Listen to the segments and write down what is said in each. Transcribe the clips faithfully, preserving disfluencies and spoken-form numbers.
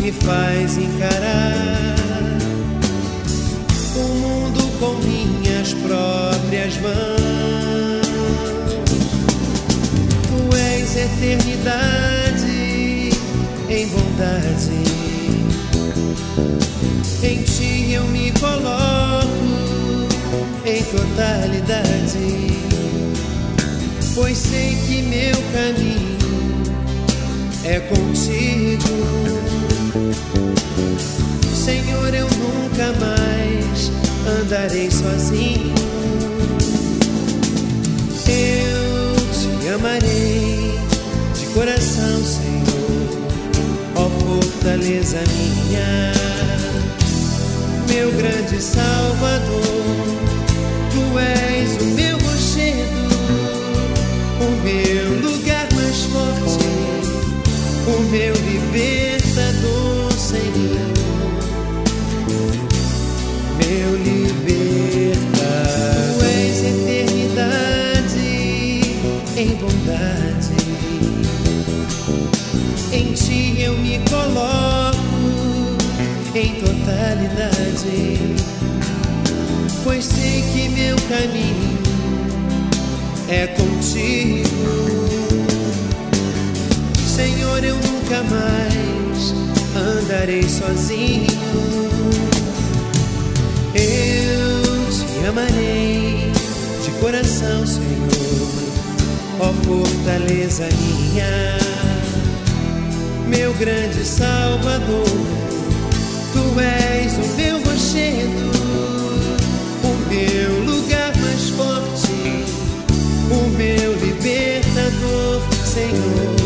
me faz encarar o mundo com minhas próprias mãos. Tu és eternidade em bondade, em ti eu me coloco em totalidade, pois sei que meu caminho é contigo. Senhor, eu nunca mais andarei sozinho. Eu te amarei de coração, Senhor, ó fortaleza minha, meu grande Salvador. Tu és o meu rochedo, o meu lugar mais forte, o meu libertador, Senhor, meu libertador. Tu és eternidade em bondade, em ti eu me coloco em totalidade, pois sei que meu caminho é contigo. Senhor, eu nunca mais andarei sozinho. Eu te amarei de coração, Senhor, ó fortaleza minha, meu grande Salvador. Tu és o meu rochedo, o meu lugar mais forte, o meu libertador, Senhor,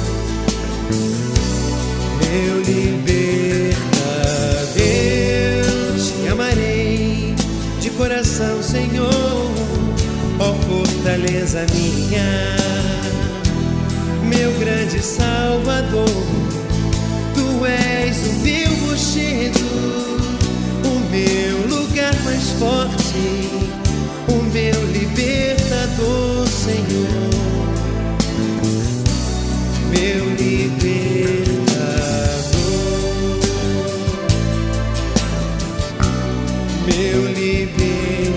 meu libertador. Eu te amarei de coração, Senhor, ó fortaleza minha, meu grande Salvador. Tu és o meu rochedo, o meu lugar mais forte, o meu libertador, Senhor, meu libertador, meu libertador.